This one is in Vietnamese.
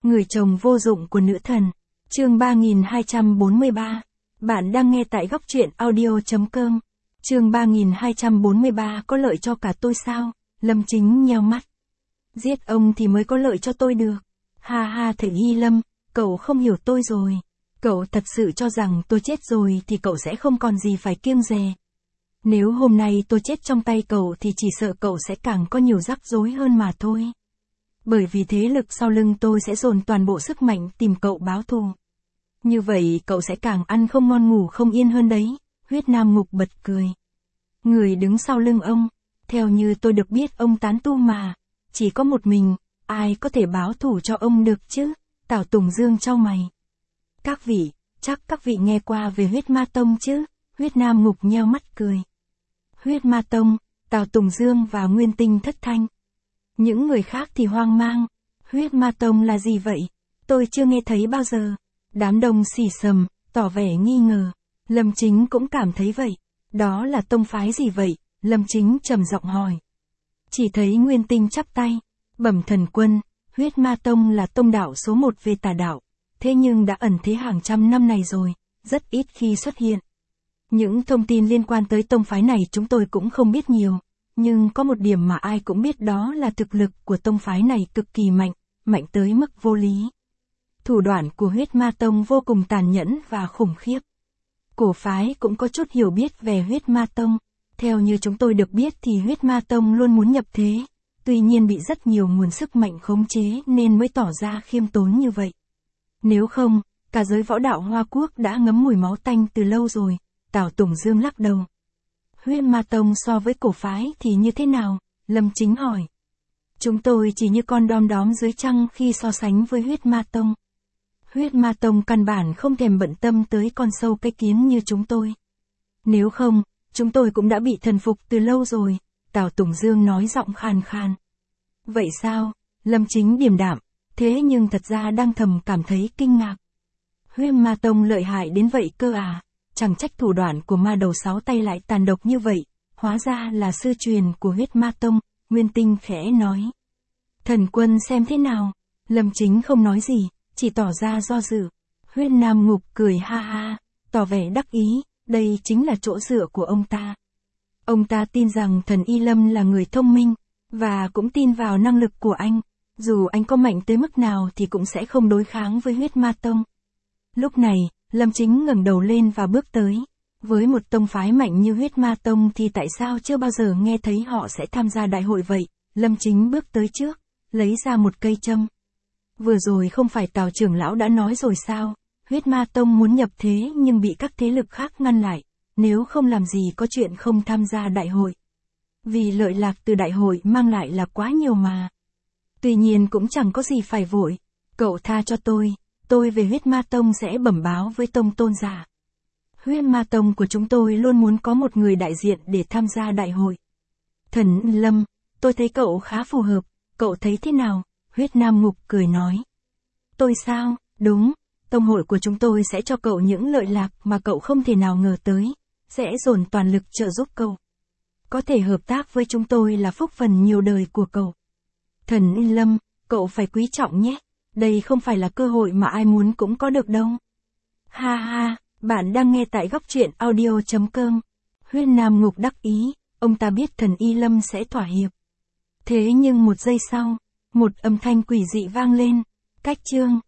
Người chồng vô dụng của nữ thần. Chương 3243. Bạn đang nghe tại góc truyện audio.com. Chương 3243 có lợi cho cả tôi sao? Lâm Chính nheo mắt. Giết ông thì mới có lợi cho tôi được. Ha ha thầy Y Lâm, cậu không hiểu tôi rồi. Cậu thật sự cho rằng tôi chết rồi thì cậu sẽ không còn gì phải kiêng dè. Nếu hôm nay tôi chết trong tay cậu thì chỉ sợ cậu sẽ càng có nhiều rắc rối hơn mà thôi. Bởi vì thế lực sau lưng tôi sẽ dồn toàn bộ sức mạnh tìm cậu báo thù. Như vậy cậu sẽ càng ăn không ngon ngủ không yên hơn đấy. Huyết Nam Ngục bật cười. Người đứng sau lưng ông, theo như tôi được biết ông tán tu mà. Chỉ có một mình, ai có thể báo thù cho ông được chứ? Tào Tùng Dương chau mày. Các vị, chắc các vị nghe qua về Huyết Ma Tông chứ? Huyết Nam Ngục nheo mắt cười. Huyết Ma Tông, Tào Tùng Dương và Nguyên Tinh thất thanh. Những người khác thì hoang mang. Huyết Ma Tông là gì vậy? Tôi chưa nghe thấy bao giờ. Đám đông xì xầm, tỏ vẻ nghi ngờ. Lâm Chính cũng cảm thấy vậy. Đó là tông phái gì vậy? Lâm Chính trầm giọng hỏi. Chỉ thấy Nguyên Tinh chắp tay. Bẩm thần quân, Huyết Ma Tông là tông đạo số 1 về tà đạo. Thế nhưng đã ẩn thế hàng trăm năm này rồi, rất ít khi xuất hiện. Những thông tin liên quan tới tông phái này chúng tôi cũng không biết nhiều. Nhưng có một điểm mà ai cũng biết đó là thực lực của tông phái này cực kỳ mạnh, mạnh tới mức vô lý. Thủ đoạn của Huyết Ma Tông vô cùng tàn nhẫn và khủng khiếp. Cổ phái cũng có chút hiểu biết về Huyết Ma Tông. Theo như chúng tôi được biết thì Huyết Ma Tông luôn muốn nhập thế, tuy nhiên bị rất nhiều nguồn sức mạnh khống chế nên mới tỏ ra khiêm tốn như vậy. Nếu không, cả giới võ đạo Hoa Quốc đã ngấm mùi máu tanh từ lâu rồi. Tào Tùng Dương lắc đầu. Huyết Ma Tông so với cổ phái thì như thế nào? Lâm Chính hỏi. Chúng tôi chỉ như con đom đóm dưới trăng khi so sánh với Huyết Ma Tông. Huyết Ma Tông căn bản không thèm bận tâm tới con sâu cái kiến như chúng tôi. Nếu không, chúng tôi cũng đã bị thần phục từ lâu rồi. Tào Tùng Dương nói giọng khàn khàn. Vậy sao? Lâm Chính điềm đạm. Thế nhưng thật ra đang thầm cảm thấy kinh ngạc. Huyết Ma Tông lợi hại đến vậy cơ à? Chẳng trách thủ đoạn của ma đầu 6 tay lại tàn độc như vậy, hóa ra là sư truyền của Huyết Ma Tông, Nguyên Tinh khẽ nói. Thần quân xem thế nào? Lâm Chính không nói gì, chỉ tỏ ra do dự. Huyết Nam Ngục cười ha ha, tỏ vẻ đắc ý, đây chính là chỗ dựa của ông ta. Ông ta tin rằng thần Y Lâm là người thông minh, và cũng tin vào năng lực của anh. Dù anh có mạnh tới mức nào thì cũng sẽ không đối kháng với Huyết Ma Tông. Lúc này, Lâm Chính ngẩng đầu lên và bước tới. Với một tông phái mạnh như Huyết Ma Tông thì tại sao chưa bao giờ nghe thấy họ sẽ tham gia đại hội vậy? Lâm Chính bước tới trước, lấy ra một cây châm. Vừa rồi không phải Tào trưởng lão đã nói rồi sao? Huyết Ma Tông muốn nhập thế nhưng bị các thế lực khác ngăn lại. Nếu không làm gì có chuyện không tham gia đại hội. Vì lợi lạc từ đại hội mang lại là quá nhiều mà. Tuy nhiên cũng chẳng có gì phải vội. Cậu tha cho tôi về Huyết Ma Tông sẽ bẩm báo với tông tôn giả. Huyết Ma Tông của chúng tôi luôn muốn có một người đại diện để tham gia đại hội. Thần Lâm, tôi thấy cậu khá phù hợp, cậu thấy thế nào? Huyết Nam Ngục cười nói. Tôi sao? Đúng, tông hội của chúng tôi sẽ cho cậu những lợi lạc mà cậu không thể nào ngờ tới, sẽ dồn toàn lực trợ giúp cậu. Có thể hợp tác với chúng tôi là phúc phần nhiều đời của cậu. Thần Lâm, cậu phải quý trọng nhé. Đây không phải là cơ hội mà ai muốn cũng có được đâu. Ha ha, bạn đang nghe tại góc truyện audio.com. Huyết Nam Ngục đắc ý, ông ta biết thần Y Lâm sẽ thỏa hiệp. Thế nhưng một giây sau, một âm thanh quỷ dị vang lên. Cách chương.